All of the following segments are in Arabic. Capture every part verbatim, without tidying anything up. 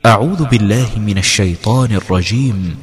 أعوذ بالله من الشيطان الرجيم.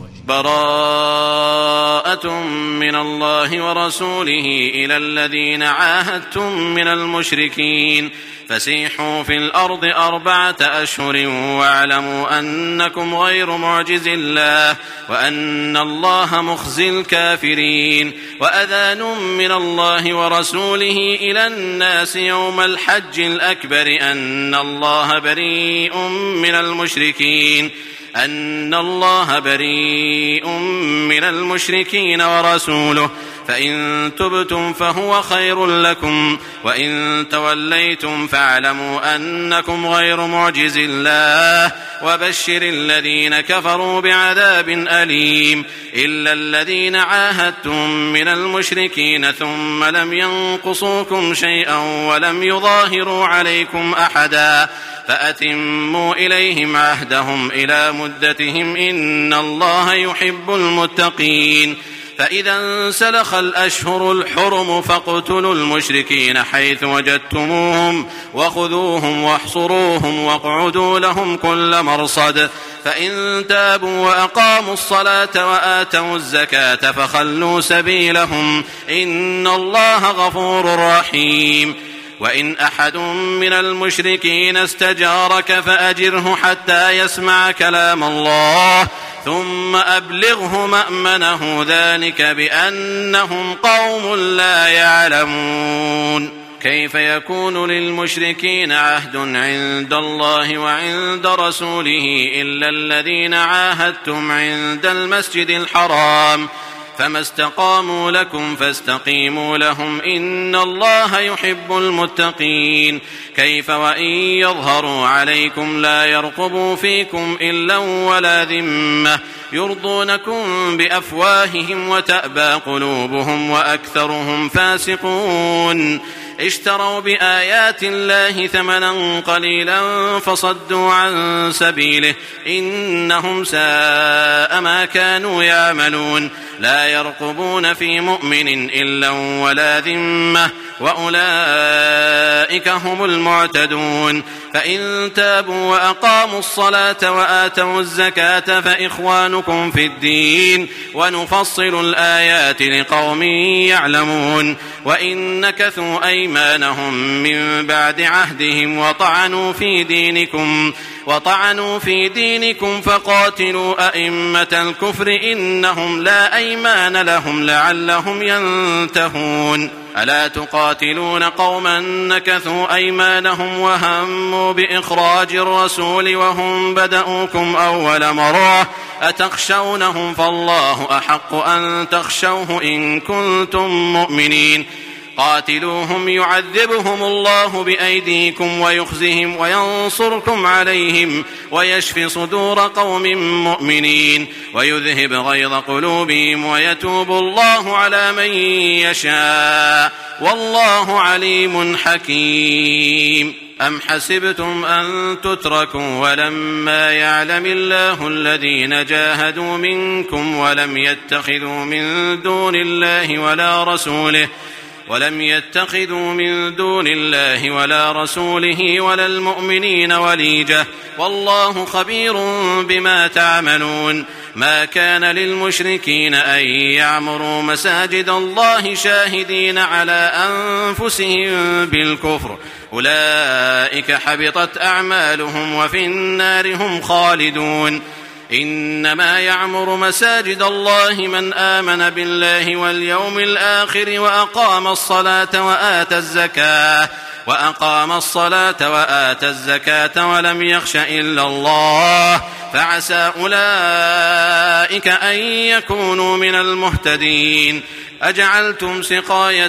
براءة من الله ورسوله إلى الذين عاهدتم من المشركين فسيحوا في الأرض أربعة أشهر واعلموا أنكم غير معجز الله وأن الله مخزي الكافرين. وأذان من الله ورسوله إلى الناس يوم الحج الأكبر أن الله بريء من المشركين أن الله بريء من المشركين ورسوله فإن تبتم فهو خير لكم وإن توليتم فاعلموا أنكم غير معجز الله وبشر الذين كفروا بعذاب أليم. إلا الذين عاهدتم من المشركين ثم لم ينقصوكم شيئا ولم يظاهروا عليكم أحدا فأتموا إليهم عهدهم إلى مدتهم إن الله يحب المتقين. فإذا انسلخ الأشهر الحرم فاقتلوا المشركين حيث وجدتموهم وخذوهم واحصروهم واقعدوا لهم كل مرصد فإن تابوا وأقاموا الصلاة وآتوا الزكاة فخلوا سبيلهم إن الله غفور رحيم. وإن أحد من المشركين استجارك فأجره حتى يسمع كلام الله ثم أبلغه مأمنه ذلك بأنهم قوم لا يعلمون. كيف يكون للمشركين عهد عند الله وعند رسوله إلا الذين عاهدتم عند المسجد الحرام فما استقاموا لكم فاستقيموا لهم إن الله يحب المتقين. كيف وإن يظهروا عليكم لا يرقبوا فيكم إلا ولا ذمة يرضونكم بأفواههم وتأبى قلوبهم وأكثرهم فاسقون. اشتروا بآيات الله ثمنا قليلا فصدوا عن سبيله إنهم ساء ما كانوا يعملون. لا يرقبون في مؤمن إلا ولا ذمة وأولئك هم المعتدون. فإن تابوا وأقاموا الصلاة وآتوا الزكاة فإخوانكم في الدين ونفصل الآيات لقوم يعلمون. وإن نكثوا أيمانهم من بعد عهدهم وطعنوا في دينكم وطعنوا في دينكم فقاتلوا أئمة الكفر إنهم لا أيمان لهم لعلهم ينتهون. ألا تقاتلون قوما نكثوا أيمانهم وهموا بإخراج الرسول وهم بدأوكم أول مرة أتخشونهم فالله أحق أن تخشوه إن كنتم مؤمنين. قاتلوهم يعذبهم الله بأيديكم ويخزهم وينصركم عليهم ويشفي صدور قوم مؤمنين ويذهب غيظ قلوبهم ويتوب الله على من يشاء والله عليم حكيم. أم حسبتم أن تتركوا ولما يعلم الله الذين جاهدوا منكم ولم يتخذوا من دون الله ولا رسوله ولم يتخذوا من دون الله ولا رسوله ولا المؤمنين وليجة والله خبير بما تعملون. ما كان للمشركين أن يعمروا مساجد الله شاهدين على أنفسهم بالكفر أولئك حبطت أعمالهم وفي النار هم خالدون. إنما يعمر مساجد الله من آمن بالله واليوم الآخر وأقام الصلاة وآتى الزكاة وأقام الصلاة وآتى الزكاة ولم يخش إلا الله فعسى أولئك أن يكونوا من المهتدين. أجعلتم سقاية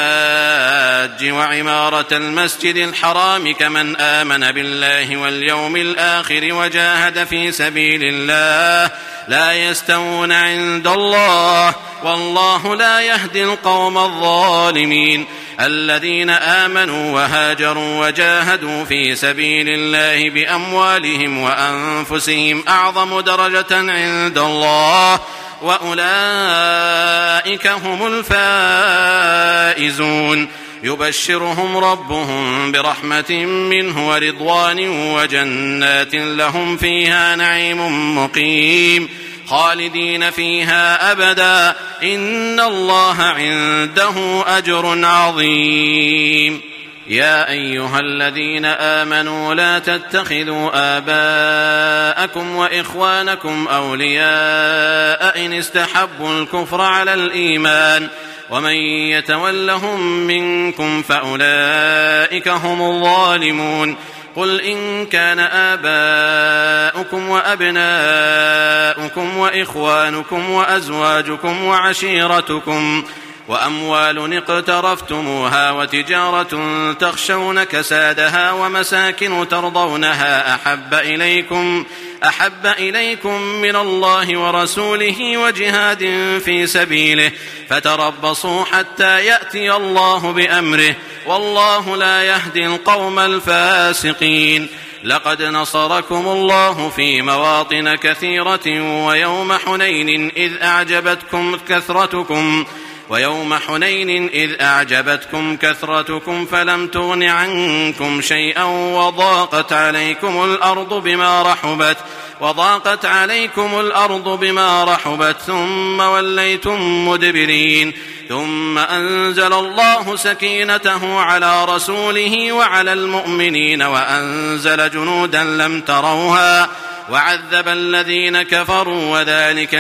الحاج وعمارة المسجد الحرام كمن آمن بالله واليوم الآخر وجاهد في سبيل الله لا يستوون عند الله والله لا يهدي القوم الظالمين. الذين آمنوا وهاجروا وجاهدوا في سبيل الله بأموالهم وأنفسهم أعظم درجة عند الله وأولئك هم الفائزون. يبشرهم ربهم برحمة منه ورضوان وجنات لهم فيها نعيم مقيم خالدين فيها أبدا إن الله عنده أجر عظيم. يا أيها الذين آمنوا لا تتخذوا آباءكم وإخوانكم أولياء إن استحبوا الكفر على الإيمان ومن يتولهم منكم فأولئك هم الظالمون. قل إن كان آباؤكم وأبناؤكم وإخوانكم وأزواجكم وعشيرتكم وأموال اقترفتموها وتجارة تخشون كسادها ومساكن ترضونها أحب إليكم أحب إليكم من الله ورسوله وجهاد في سبيله فتربصوا حتى يأتي الله بأمره والله لا يهدي القوم الفاسقين. لقد نصركم الله في مواطن كثيرة ويوم حنين إذ أعجبتكم كثرتكم ويوم حنين إذ أعجبتكم كثرتكم فلم تغن عنكم شيئا وضاقت عليكم الأرض بما رحبت وضاقت عليكم الأرض بما رحبت ثم وليتم مدبرين. ثم أنزل الله سكينته على رسوله وعلى المؤمنين وأنزل جنودا لم تروها وعذب الذين كفروا وذلك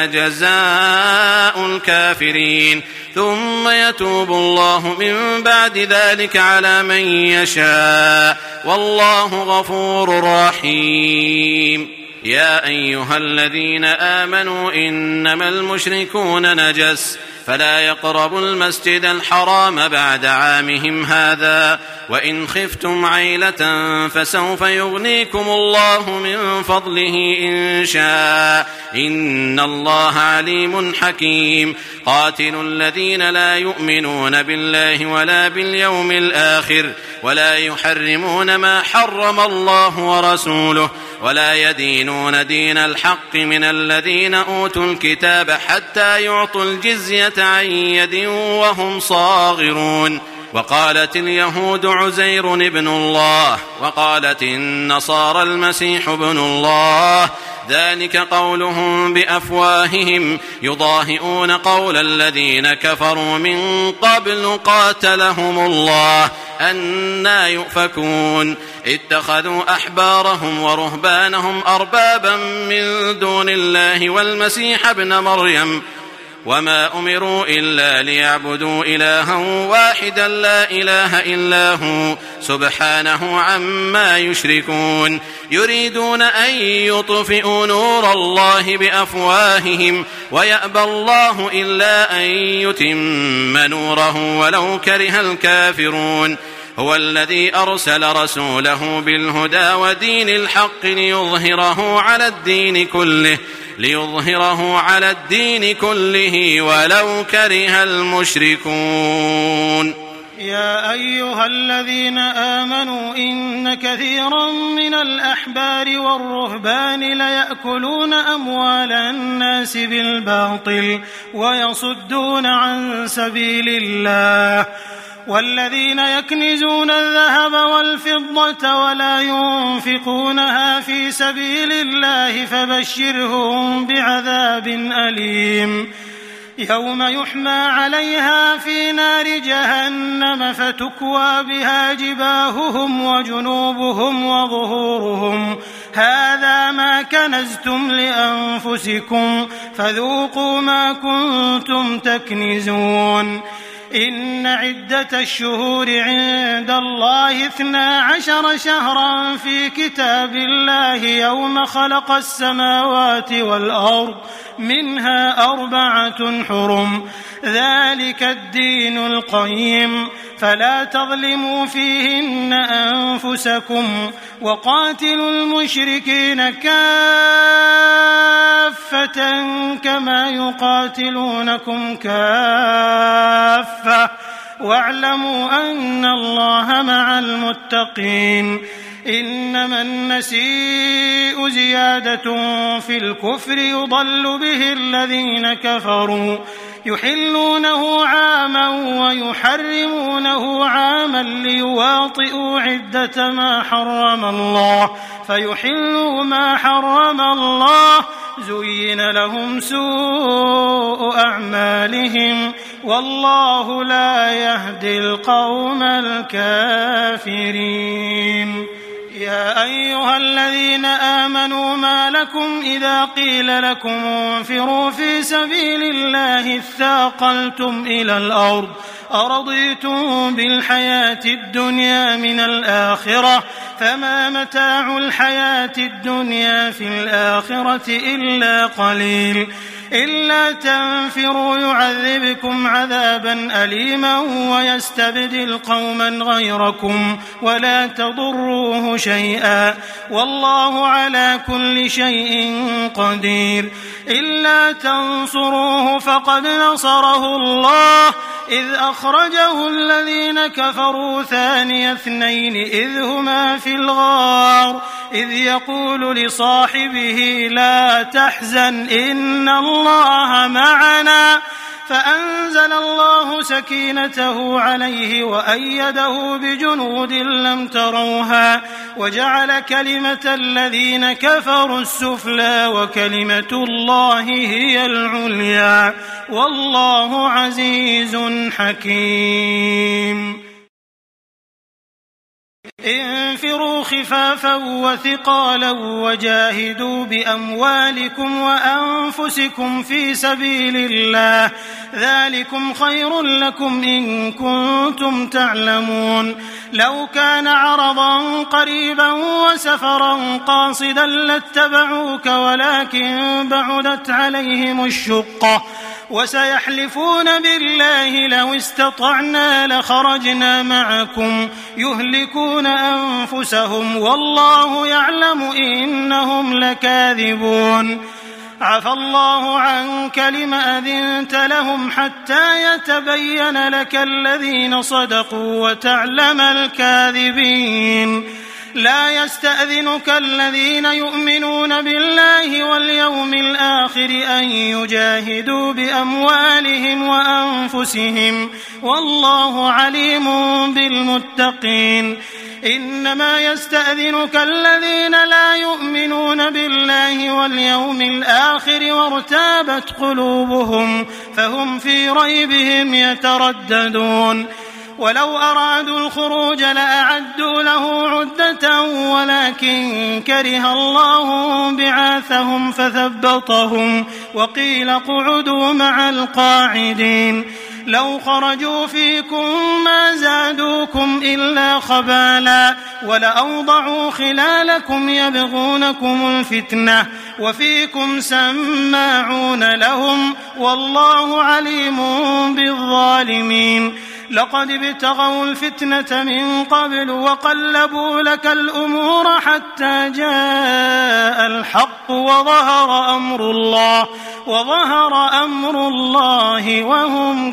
جزاء الكافرين. ثم يتوب الله من بعد ذلك على من يشاء والله غفور رحيم. يا أيها الذين آمنوا إنما المشركون نجس فلا يقربوا المسجد الحرام بعد عامهم هذا وإن خفتم عيلة فسوف يغنيكم الله من فضله إن شاء إن الله عليم حكيم. قاتلوا الذين لا يؤمنون بالله ولا باليوم الآخر ولا يحرمون ما حرم الله ورسوله ولا يدينون دين الحق من الذين أوتوا الكتاب حتى يعطوا الجزية عن يد وهم صاغرون. وقالت اليهود عزير ابن الله وقالت النصارى المسيح ابن الله ذلك قولهم بأفواههم يضاهئون قول الذين كفروا من قبل قاتلهم الله أنى يؤفكون. اتخذوا أحبارهم ورهبانهم أربابا من دون الله والمسيح ابن مريم وما أمروا إلا ليعبدوا إلها واحدا لا إله إلا هو سبحانه عما يشركون. يريدون أن يطفئوا نور الله بأفواههم ويأبى الله إلا أن يتم نوره ولو كره الكافرون. هو الذي أرسل رسوله بالهدى ودين الحق ليظهره على الدين كله ليظهره على الدين كله ولو كره المشركون. يا أيها الذين آمنوا إن كثيرا من الأحبار والرهبان ليأكلون أموال الناس بالباطل ويصدون عن سبيل الله والذين يكنزون الذهب والفضة ولا ينفقونها في سبيل الله فبشرهم بعذاب أليم يوم يحمى عليها في نار جهنم فتكوى بها جباههم وجنوبهم وظهورهم هذا ما كنزتم لأنفسكم فذوقوا ما كنتم تكنزون. إن عدة الشهور عند الله اثنا عشر شهرا في كتاب الله يوم خلق السماوات والأرض منها أربعة حرم ذلك الدين القيم فلا تظلموا فيهن أنفسكم وقاتلوا المشركين كافة كما يقاتلونكم كافة واعلموا أن الله مع المتقين. إنما النسيء زيادة في الكفر يضل به الذين كفروا يحلونه عاما ويحرمونه عاما ليواطئوا عدة ما حرم الله فيحلوا ما حرم الله زين لهم سوء أعمالهم والله لا يهدي القوم الكافرين. يا أيها الذين آمنوا ما لكم إذا قيل لكم انفروا في سبيل الله اثاقلتم إلى الأرض أرضيتم بالحياة الدنيا من الآخرة فما متاع الحياة الدنيا في الآخرة إلا قليل إلا تنفروا يعذبكم عذابا أليما ويستبدل قوما غيركم ولا تضروه شيئا والله على كل شيء قدير. إلا تنصروه فقد نصره الله إذ أخرجه الذين كفروا ثاني اثنين إذ هما في الغار إذ يقول لصاحبه لا تحزن إن الله معنا فأنزل الله سكينته عليه وأيده بجنود لم تروها وجعل كلمة الذين كفروا السفلى وكلمة الله هي العليا والله عزيز حكيم. انفروا خفافا وثقالا وجاهدوا بأموالكم وأنفسكم في سبيل الله ذلكم خير لكم إن كنتم تعلمون. لو كان عرضا قريبا وسفرا قاصدا لاتبعوك ولكن بعدت عليهم الشقة وسيحلفون بالله لو استطعنا لخرجنا معكم يهلكون أنفسهم والله يعلم إنهم لكاذبون. عفى الله عنك لم أذنت لهم حتى يتبين لك الذين صدقوا وتعلم الكاذبين. لا يستأذنك الذين يؤمنون بالله واليوم الآخر أن يجاهدوا بأموالهم وأنفسهم والله عليم بالمتقين. إنما يستأذنك الذين لا يؤمنون بالله واليوم الآخر وارتابت قلوبهم فهم في ريبهم يترددون. ولو أرادوا الخروج لأعدوا له عدة ولكن كره الله بعاثهم فثبطهم وقيل اقعدوا مع القاعدين. لو خرجوا فيكم ما زادوكم إلا خبالا ولأوضعوا خلالكم يبغونكم الفتنة وفيكم سماعون لهم والله عليم بالظالمين. لقد ابتغوا الفتنة من قبل وقلبوا لك الأمور حتى جاء الحق وظهر أمر الله وظهر أمر الله وهم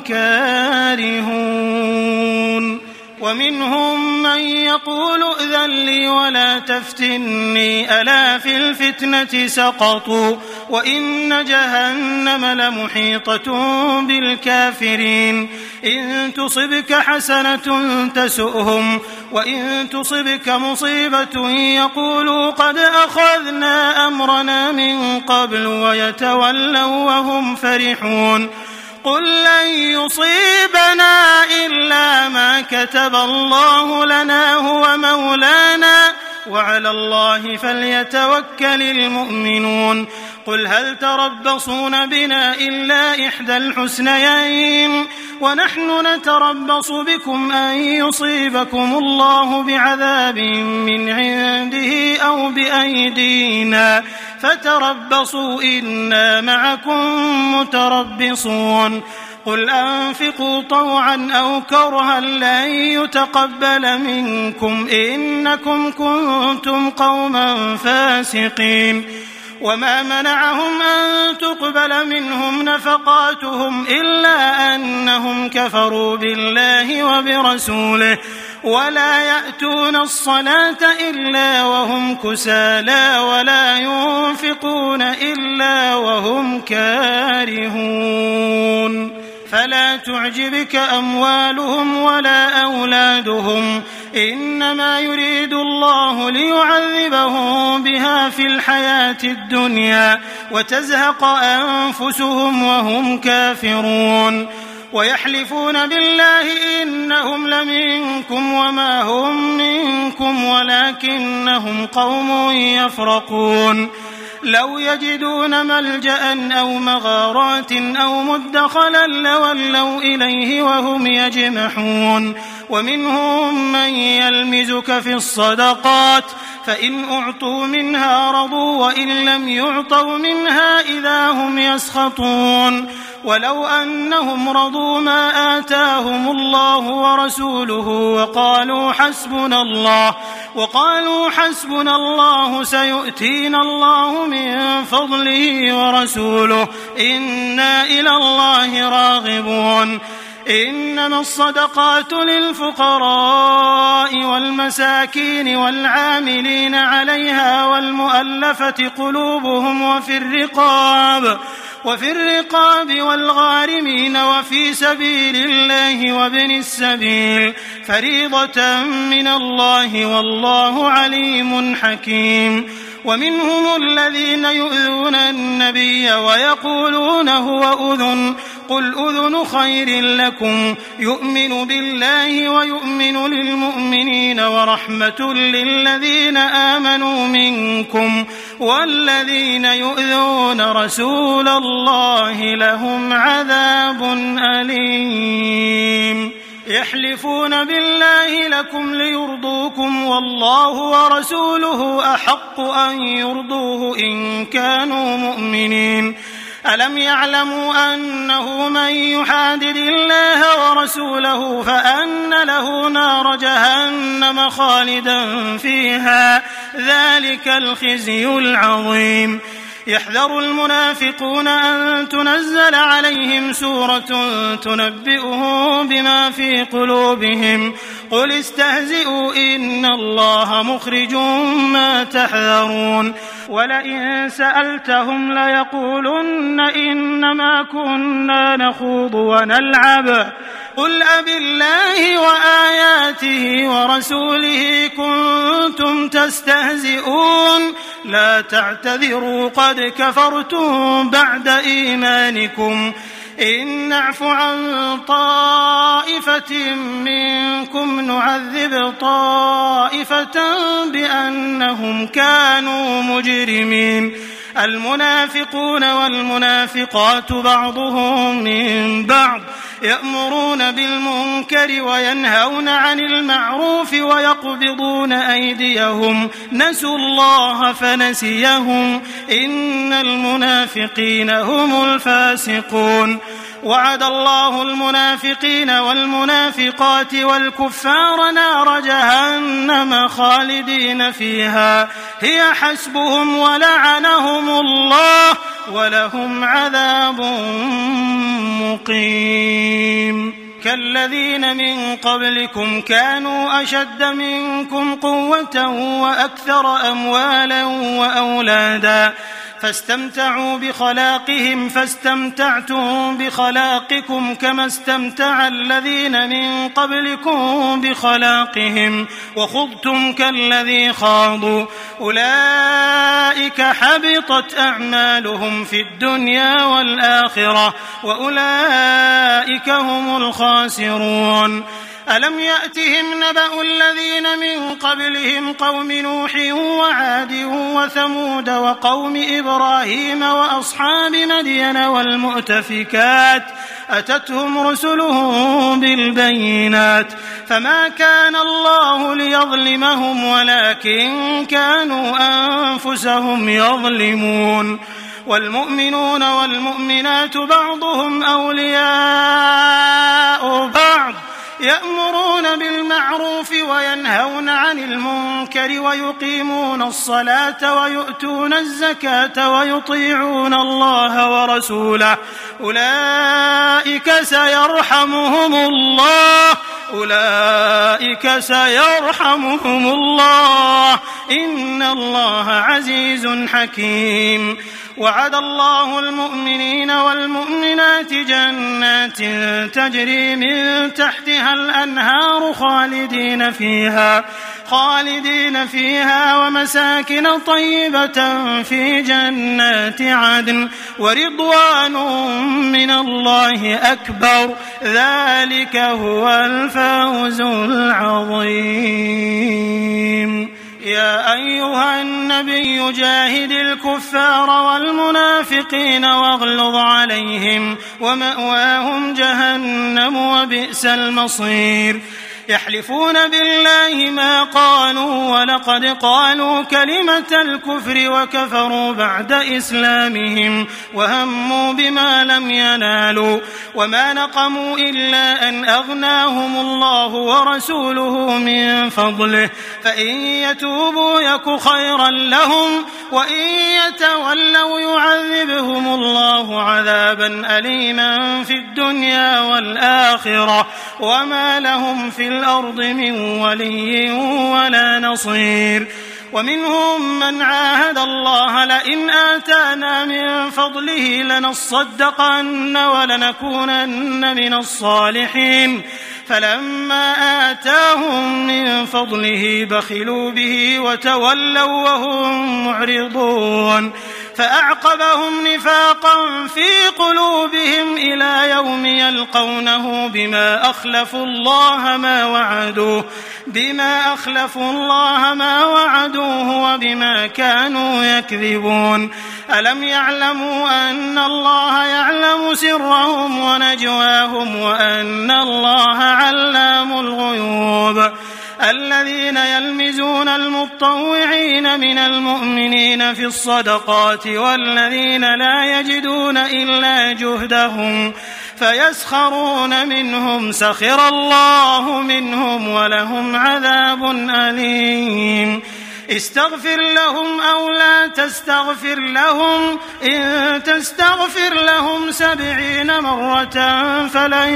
كارهون. ومنهم من يقول ائذن لي ولا تفتني ألا في الفتنة سقطوا وإن جهنم لمحيطة بالكافرين. إن تصبك حسنة تسؤهم وإن تصبك مصيبة يقولوا قد أخذنا أمرنا من قبل ويتولوا وهم فرحون. قل لن يصيبنا إلا ما كتب الله لنا هو مولانا وعلى الله فليتوكل المؤمنون. قل هل تربصون بنا إلا إحدى الحسنيين ونحن نتربص بكم أن يصيبكم الله بعذاب من عنده أو بأيدينا فتربصوا إنا معكم متربصون. قل أنفقوا طوعا أو كرها لن يتقبل منكم إنكم كنتم قوما فاسقين. وما منعهم أن تقبل منهم نفقاتهم إلا أنهم كفروا بالله وبرسوله ولا يأتون الصلاة إلا وهم كسالى ولا ينفقون إلا وهم كارهون. فلا تعجبك أموالهم ولا أولادهم إنما يريد الله ليعذبهم بها في الحياة الدنيا وتزهق أنفسهم وهم كافرون ويحلفون بالله إنهم لمنكم وما هم منكم ولكنهم قوم يفرقون لو يجدون ملجأ أو مغارات أو مدخلا لولوا إليه وهم يجمحون ومنهم من يلمزك في الصدقات فإن أعطوا منها رضوا وإن لم يعطوا منها إذا هم يسخطون ولو أنهم رضوا ما آتاهم الله ورسوله وقالوا حسبنا الله وقالوا حسبنا الله سيؤتينا الله من فضله ورسوله إنا إلى الله راغبون إنما الصدقات للفقراء والمساكين والعاملين عليها والمؤلفة قلوبهم وفي الرقاب وفي الرقاب والغارمين وفي سبيل الله وابن السبيل فريضة من الله والله عليم حكيم ومنهم الذين يؤذون النبي ويقولون هو أذن قل أذن خير لكم يؤمن بالله ويؤمن للمؤمنين ورحمة للذين آمنوا منكم والذين يؤذون رسول الله لهم عذاب أليم يحلفون بالله لكم ليرضوكم والله ورسوله أحق أن يرضوه إن كانوا مؤمنين ألم يعلموا أنه من يحادد الله ورسوله فأن له نار جهنم خالدا فيها ذلك الخزي العظيم يحذر المنافقون أن تنزل عليهم سورة تنبئهم بما في قلوبهم قل استهزئوا إن الله مخرج ما تحذرون ولئن سألتهم ليقولن إنما كنا نخوض ونلعب قل أبالله وآياته ورسوله كنتم تستهزئون لا تعتذروا قد كفرتم بعد إيمانكم إن نعف عن طائفة منكم نعذب طائفة بأنهم كانوا مجرمين المنافقون والمنافقات بعضهم من بعض يأمرون بالمنكر وينهون عن المعروف ويقبضون أيديهم نسوا الله فنسيهم إن المنافقين هم الفاسقون وعد الله المنافقين والمنافقات والكفار نار جهنم خالدين فيها هي حسبهم ولعنهم الله ولهم عذاب مقيم كالذين من قبلكم كانوا أشد منكم قوة وأكثر أموالا وأولادا فاستمتعوا بخلاقهم فاستمتعتم بخلاقكم كما استمتع الذين من قبلكم بخلاقهم وخضتم كالذي خاضوا أولئك حبطت أعمالهم في الدنيا والآخرة وأولئك هم الخاسرون ألم يأتهم نبأ الذين من قبلهم قوم نوح وعاد وثمود وقوم إبراهيم وأصحاب مدين والمؤتفكات أتتهم رسلهم بالبينات فما كان الله ليظلمهم ولكن كانوا أنفسهم يظلمون والمؤمنون والمؤمنات بعضهم أولياء بعض يأمرون بالمعروف وينهون عن المنكر ويقيمون الصلاة ويؤتون الزكاة ويطيعون الله ورسوله أولئك سيرحمهم الله أولئك سيرحمهم الله إن الله عزيز حكيم. وعد الله المؤمنين والمؤمنات جنات تجري من تحتها الأنهار خالدين فيها خالدين فيها ومساكن طيبة في جنات عدن ورضوان من الله أكبر، ذلك هو الفوز العظيم. يا أيها النبي جاهد الكفار والمنافقين واغلظ عليهم ومأواهم جهنم وبئس المصير. يحلفون بالله ما قالوا ولقد قالوا كلمة الكفر وكفروا بعد إسلامهم وهموا بما لم ينالوا وما نقموا إلا أن أغناهم الله ورسوله من فضله فإن يتوبوا يك خيرا لهم وإن يتولوا يعذبهم الله عذابا أليما في الدنيا والآخرة وما لهم في الأرض من ولي ولا نصير. ومنهم من عاهد الله لئن آتانا من فضله لنصدقن ولنكونن من الصالحين فلما آتاهم من فضله بخلوا به وتولوا وهم معرضون فأعقبهم نفاقا في قلوبهم إلى يوم يلقونه بما أخلفوا الله ما وعدوه بما أخلفوا الله ما وعدوه وبما كانوا يكذبون. ألم يعلموا أن الله يعلم سرهم ونجواهم وأن الله علام الغيوب. الذين يلمزون المطوعين من المؤمنين في الصدقات والذين لا يجدون إلا جهدهم فيسخرون منهم سخر الله منهم ولهم عذاب أليم. استغفر لهم أو لا تستغفر لهم إن تستغفر لهم سبعين مرة فلن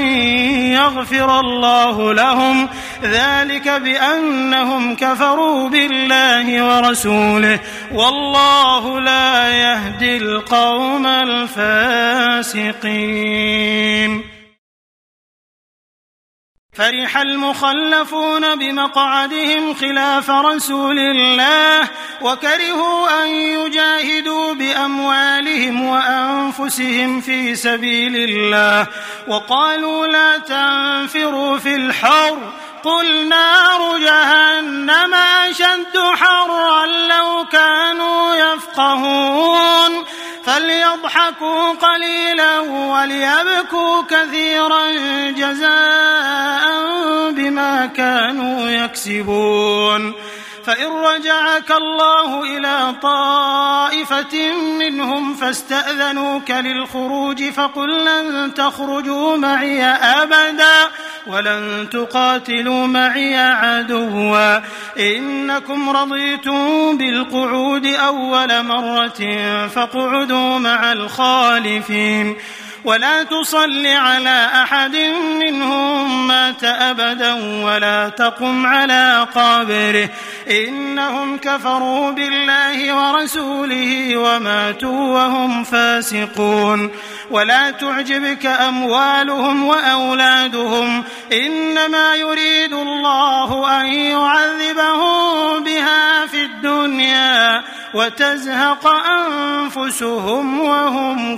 يغفر الله لهم ذلك بأنهم كفروا بالله ورسوله والله لا يهدي القوم الفاسقين. فرح المخلفون بمقعدهم خلاف رسول الله وكرهوا أن يجاهدوا بأموالهم وأنفسهم في سبيل الله وقالوا لا تنفروا في الحر قل نار جهنم أشد حرا لو كانوا يفقهون فليضحكوا قليلا وليبكوا كثيرا جزاء بما كانوا يكسبون. فإن رجعك الله إلى طائفة منهم فاستأذنوك للخروج فقل لن تخرجوا معي أبدا ولن تقاتلوا معي عدوا إنكم رضيتم بالقعود أول مرة فاقعدوا مع الخالفين ولا تصل على أحد منهم مات أبدا ولا تقم على قبره إنهم كفروا بالله ورسوله وماتوا وهم فاسقون. ولا تعجبك أموالهم وأولادهم إنما يريد الله أن يعذبهم بها في الدنيا وتزهق أنفسهم وهم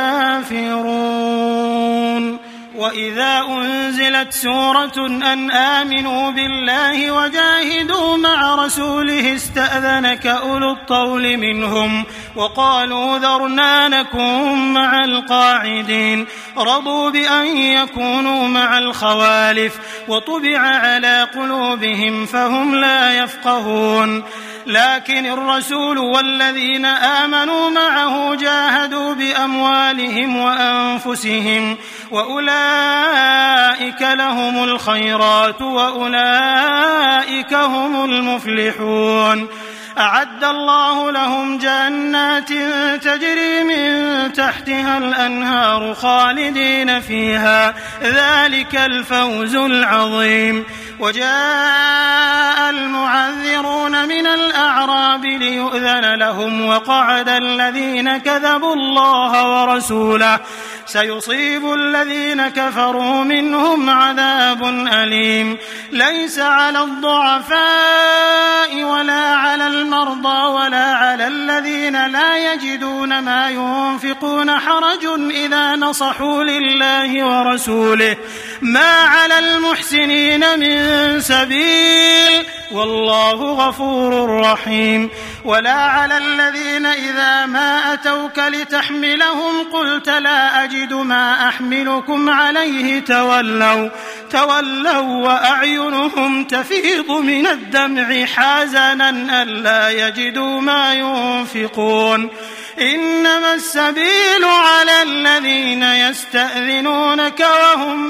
كافرون. وإذا أنزلت سورة أن آمنوا بالله وجاهدوا مع رسوله استأذنك أولو الطول منهم وقالوا ذرنا نكن مع القاعدين رضوا بأن يكونوا مع الخوالف وطبع على قلوبهم فهم لا يفقهون. لكن الرسول والذين آمنوا معه جاهدوا بأموالهم وأنفسهم وأولئك لهم الخيرات وأولئك هم المفلحون. أعد الله لهم جنات تجري من تحتها الأنهار خالدين فيها ذلك الفوز العظيم. وجاء المعذرون من الأعراب ليؤذن لهم وقعد الذين كذبوا الله ورسوله سيصيب الذين كفروا منهم عذاب أليم. ليس على الضعفاء ولا على المرضى ولا على الذين لا يجدون ما ينفقون حرج إذا نصحوا لله ورسوله ما على المحسنين من سبيل والله غفور رحيم. ولا على الذين إذا ما أتوك لتحملهم قلت لا أجد ما أحملكم عليه تولوا تولوا وأعينهم تفيض من الدمع حزنا ألا يجدوا ما ينفقون. إنما السبيل على الذين يستأذنونك وهم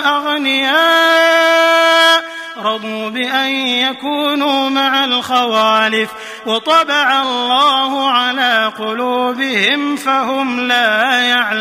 أغنياء رضوا بأن يكونوا مع الخوالف وطبع الله على قلوبهم فهم لا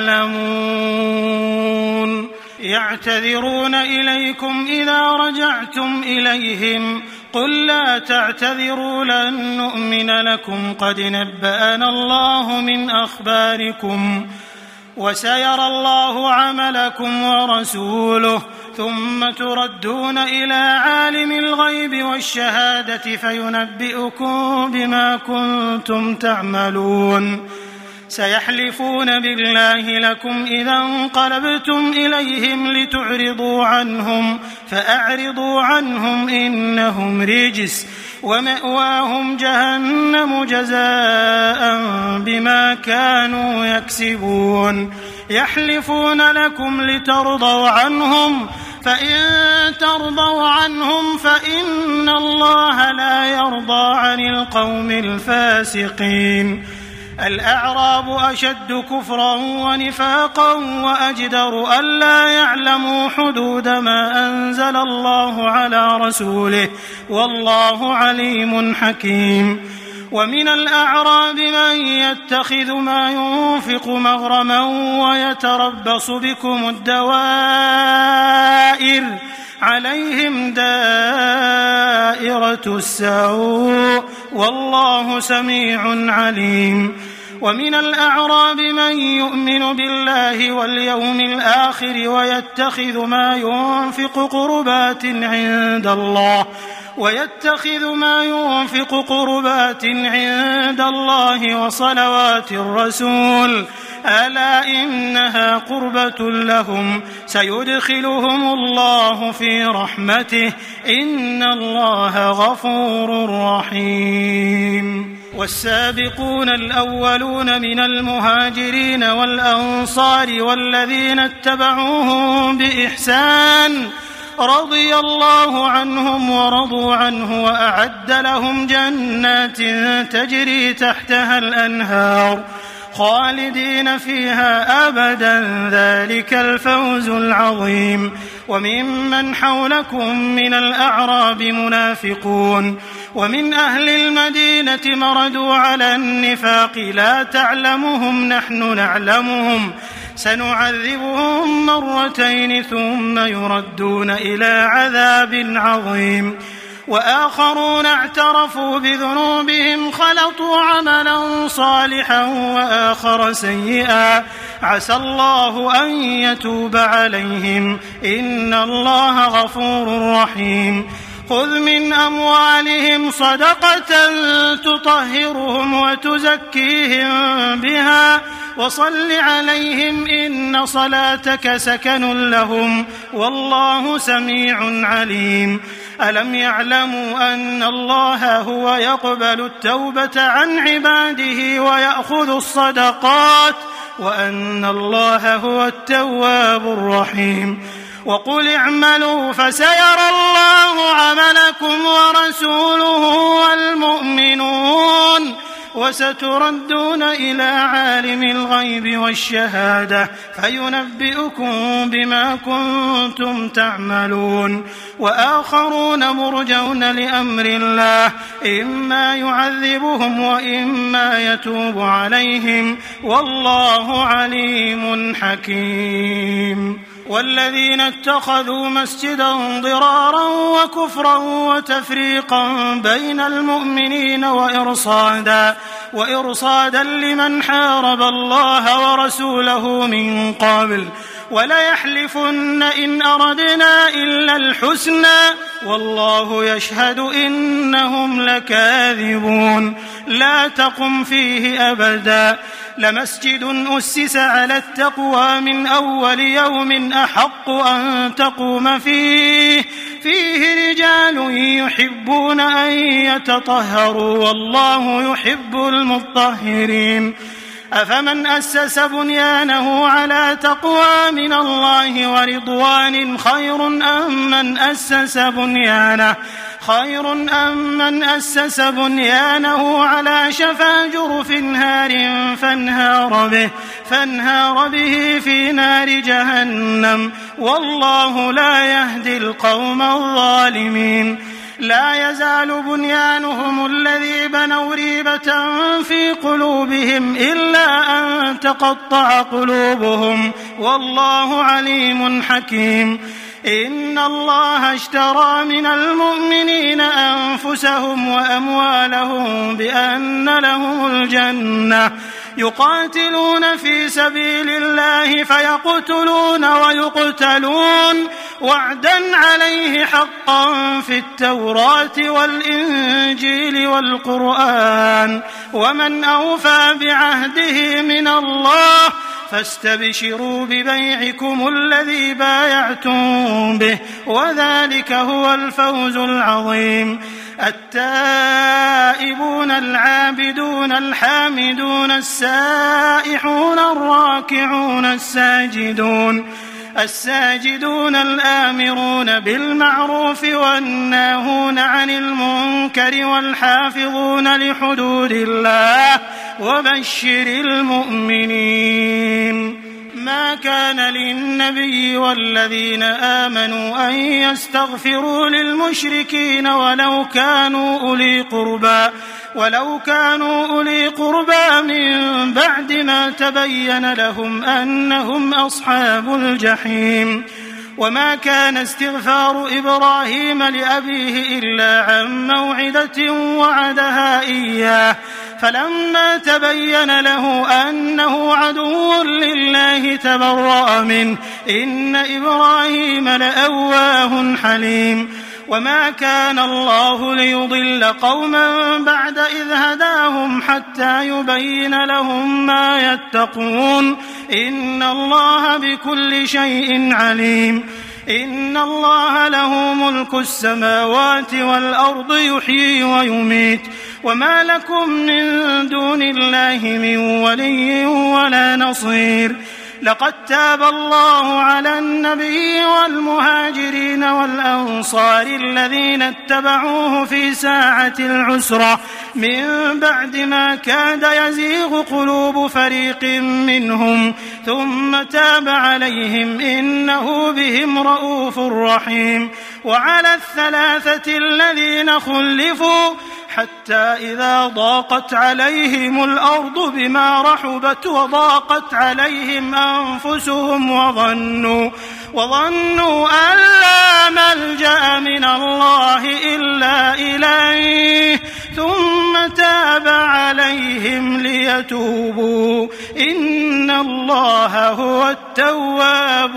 يعلمون. يعتذرون إليكم إذا رجعتم إليهم قل لا تعتذروا لن نؤمن لكم قد نبأنا الله من أخباركم وسيرى الله عملكم ورسوله ثم تردون إلى عالم الغيب والشهادة فينبئكم بما كنتم تعملون. سيحلفون بالله لكم إذا انقلبتم إليهم لتعرضوا عنهم فأعرضوا عنهم إنهم رجس ومأواهم جهنم جزاء بما كانوا يكسبون. يحلفون لكم لترضوا عنهم فإن ترضوا عنهم فإن الله لا يرضى عن القوم الفاسقين. الأعراب أشد كفرا ونفاقا وأجدر ألا يعلموا حدود ما أنزل الله على رسوله والله عليم حكيم. ومن الأعراب من يتخذ ما ينفق مغرما ويتربص بكم الدوائر عليهم دائرة السوء والله سميع عليم. ومن الأعراب من يؤمن بالله واليوم الآخر ويتخذ ما ينفق قربات عند الله ويتخذ ما ينفق قربات عند الله وصلوات الرسول ألا إنها قربة لهم سيدخلهم الله في رحمته إن الله غفور رحيم. والسابقون الأولون من المهاجرين والأنصار والذين اتبعوهم بإحسان رضي الله عنهم ورضوا عنه وأعد لهم جنات تجري تحتها الأنهار خالدين فيها أبدا ذلك الفوز العظيم. وممن حولكم من الأعراب منافقون ومن أهل المدينة مردوا على النفاق لا تعلمهم نحن نعلمهم سنعذبهم مرتين ثم يردون إلى عذاب عظيم. وآخرون اعترفوا بذنوبهم خلطوا عملا صالحا وآخر سيئا عسى الله أن يتوب عليهم إن الله غفور رحيم. خذ من أموالهم صدقة تطهرهم وتزكيهم بها وصل عليهم إن صلاتك سكن لهم والله سميع عليم. ألم يعلموا أن الله هو يقبل التوبة عن عباده ويأخذ الصدقات وأن الله هو التواب الرحيم. وقل اعملوا فسيرى الله عملكم ورسوله والمؤمنون وستردون إلى عالم الغيب والشهادة فينبئكم بما كنتم تعملون. وآخرون مرجون لأمر الله إما يعذبهم وإما يتوب عليهم والله عليم حكيم. والذين اتخذوا مسجدا ضرارا وكفرا وتفريقا بين المؤمنين وإرصادا وإرصادا لمن حارب الله ورسوله من قبل وليحلفن إن أردنا إلا الحسنى والله يشهد إنهم لكاذبون. لا تقم فيه أبدا لمسجد أسس على التقوى من أول يوم أحق أن تقوم فيه فيه رجال يحبون أن يتطهروا والله يحب المطهرين. أفمن أسس بنيانه على تقوى من الله ورضوان خير أم من أسس بنيانه خير أم من أسس بنيانه على شفا جرف نهار فانهار به فانهار به في نار جهنم والله لا يهدي القوم الظالمين. لا يزال بنيانهم الذي بنوا ريبة في قلوبهم إلا أن تقطع قلوبهم والله عليم حكيم. إن الله اشترى من المؤمنين أنفسهم وأموالهم بأن لهم الجنة يقاتلون في سبيل الله فيقتلون ويقتلون وعدا عليه حقا في التوراة والإنجيل والقرآن ومن أوفى بعهده من الله فاستبشروا ببيعكم الذي بايعتم به وذلك هو الفوز العظيم. التائبون العابدون الحامدون السائحون الراكعون الساجدون الساجدون الآمرون بالمعروف والناهون عن المنكر والحافظون لحدود الله وبشر المؤمنين. ما كان للنبي والذين آمنوا أن يستغفروا للمشركين ولو كانوا أولي قربى ولو كانوا أولي قربى من بعد ما تبين لهم أنهم أصحاب الجحيم. وما كان استغفار إبراهيم لأبيه إلا عن موعدة وعدها إياه فلما تبين له أنه عدو لله تبرأ منه إن إبراهيم لأواه حليم. وما كان الله ليضل قوما بعد إذ هداهم حتى يبين لهم ما يتقون إن الله بكل شيء عليم. إن الله له ملك السماوات والأرض يحيي ويميت وما لكم من دون الله من ولي ولا نصير. لقد تاب الله على النبي والمهاجرين والأنصار الذين اتبعوه في ساعة العسرة من بعد ما كاد يزيغ قلوب فريق منهم ثم تاب عليهم إنه بهم رؤوف رحيم. وعلى الثلاثة الذين خلفوا حتى إذا ضاقت عليهم الأرض بما رحبت وضاقت عليهم أنفسهم وظنوا وظنوا أن لا ملجأ من الله إلا إليه ثم تاب عليهم ليتوبوا إن الله هو التواب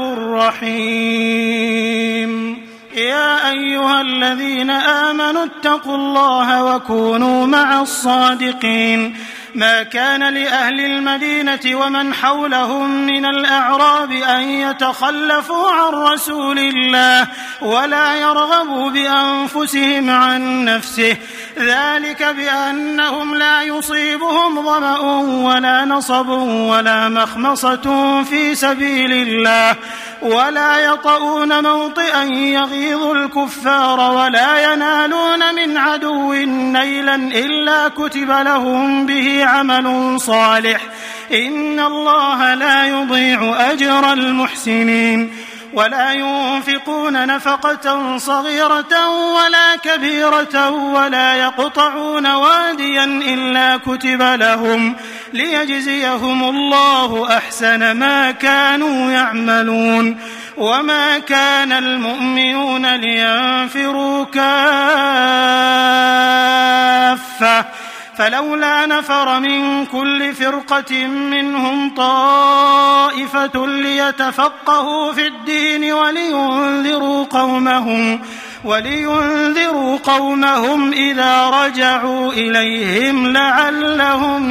الرحيم. يا أيها الذين آمنوا اتقوا الله وكونوا مع الصادقين. ما كان لأهل المدينة ومن حولهم من الأعراب أن يتخلفوا عن رسول الله ولا يرغبوا بأنفسهم عن نفسه ذلك بأنهم لا يصيبهم ظمأ ولا نصب ولا مخمصة في سبيل الله ولا يطؤون موطئا يغيظ الكفار ولا ينالون من عدو نيلا إلا كتب لهم به عمل صالح إن الله لا يضيع أجر المحسنين ولا ينفقون نفقة صغيرة ولا كبيرة ولا يقطعون واديا إلا كتب لهم ليجزيهم الله أحسن ما كانوا يعملون وما كان المؤمنون لينفروا كافة فلولا نفر من كل فرقة منهم طائفة ليتفقهوا في الدين ولينذروا قومهم ولينذروا قومهم إذا رجعوا إليهم لعلهم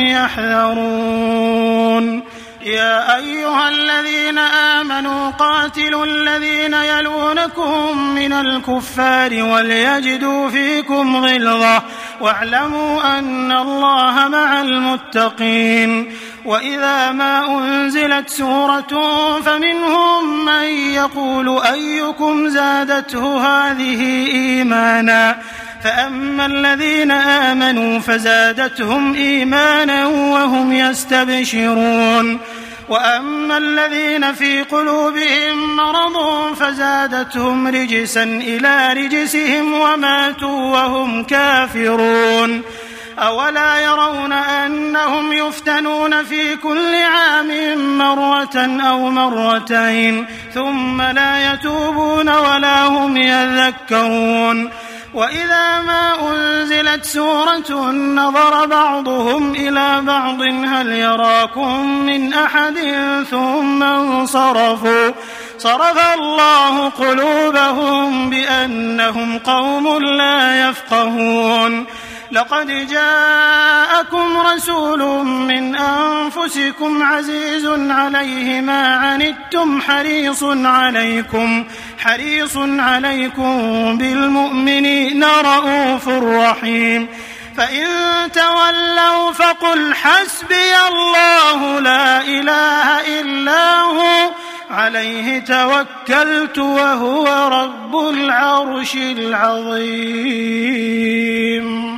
يحذرون يا أيها الذين آمنوا قاتلوا الذين يلونكم من الكفار وليجدوا فيكم غلظة واعلموا أن الله مع المتقين وإذا ما أنزلت سورة فمنهم من يقول أيكم زادته هذه إيمانا فأما الذين آمنوا فزادتهم إيمانا وهم يستبشرون وأما الذين في قلوبهم مرض فزادتهم رجسا إلى رجسهم وماتوا وهم كافرون أولا يرون أنهم يفتنون في كل عام مرة أو مرتين ثم لا يتوبون ولا هم يذكرون وإذا ما أنزلت سورة نظر بعضهم إلى بعض هل يراكم من أحد ثم انصرفوا صرف الله قلوبهم بأنهم قوم لا يفقهون لقد جاءكم رسول من أنفسكم عزيز عليه ما عنتم حريص عليكم حريص عليكم بالمؤمنين رؤوف رحيم فإن تولوا فقل حسبي الله لا إله إلا هو عليه توكلت وهو رب العرش العظيم.